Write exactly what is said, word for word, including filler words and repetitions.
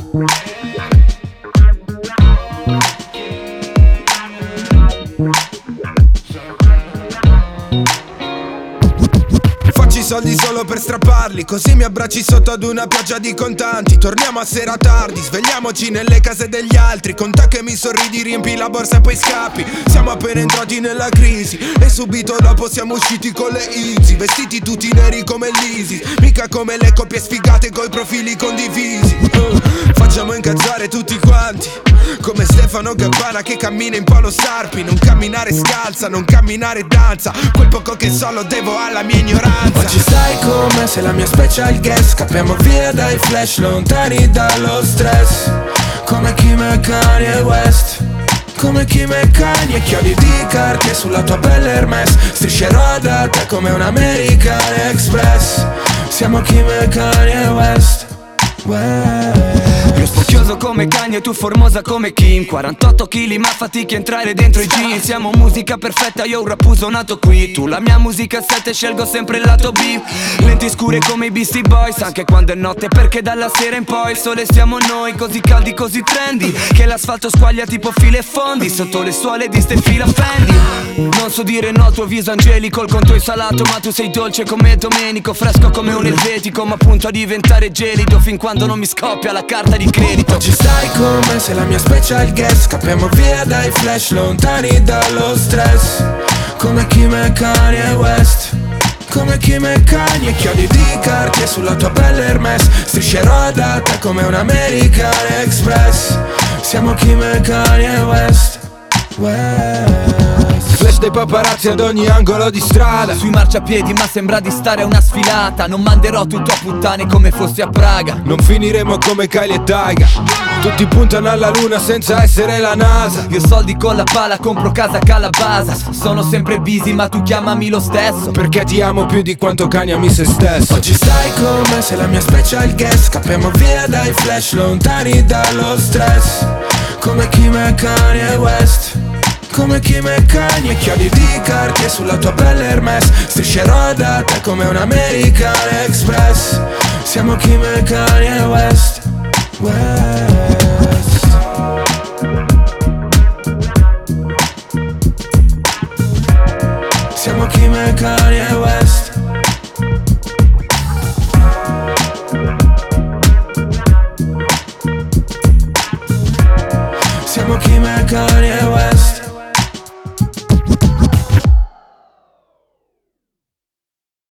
Facci soldi solo per strapparli, così mi abbracci sotto ad una pioggia di contanti. Torniamo a sera tardi, svegliamoci nelle case degli altri. Con te che mi sorridi riempi la borsa e poi scappi. Siamo appena entrati nella crisi e subito dopo siamo usciti con le Easy. Vestiti tutti neri come l'Isis, mica come le coppie sfigate coi profili condivisi. uh, Facciamo incazzare tutti quanti, come Stefano Gabbana che cammina in polo Sarpi. Non camminare scalza, non camminare danza, quel poco che so lo devo alla mia ignoranza. Oggi stai come se la mia special guest. Scappiamo via dai flash, lontani dallo stress. Come Kim e Kanye West, come Kim e Kanye. Chiodi di Cartier sulla tua bella Hermes. Striscerò da te come un American Express. Siamo Kim e Kanye West, West. Io spocchioso come Kanye, tu formosa come Kim. Quarantotto chili ma fatichi a entrare dentro i jeans. Siamo musica perfetta, io un rappuso nato qui. Tu la mia musica sette, scelgo sempre il lato B. Lenti scure come i Beastie Boys, anche quando è notte, perché dalla sera in poi il sole siamo noi. Così caldi, così trendy, che l'asfalto squaglia tipo file e fondi. Sotto le suole di ste fila Fendi. Non so dire no al tuo viso angelico, il conto è salato ma tu sei dolce come Domenico. Fresco come un elvetico ma punto a diventare gelido fin quando non mi scoppia la carta di credito. Oggi stai come se la mia special guest. Scappiamo via dai flash, lontani dallo stress. Come Kim e Kanye West, come Kim e Kanye. Chiodi di Cartier sulla tua bella Hermes. Striscerò da te come un American Express. Siamo Kim e Kanye West, West. Flash dei paparazzi ad ogni angolo di strada. Sui marciapiedi ma sembra di stare a una sfilata. Non manderò tutto a puttane come fossi a Praga. Non finiremo come Kylie e Taiga. Tutti puntano alla luna senza essere la NASA. Io soldi con la pala, compro casa a Calabasa. Sono sempre busy ma tu chiamami lo stesso, perché ti amo più di quanto Kanye ami se stesso. Oggi stai come se la mia special guest. Scappiamo via dai flash, lontani dallo stress. Come Kim e Kanye West, come Kim e Kanye. Chiodi di Cartier sulla tua bella Hermes. Striscerò da te come un American Express. Siamo Kim e Kanye West, West.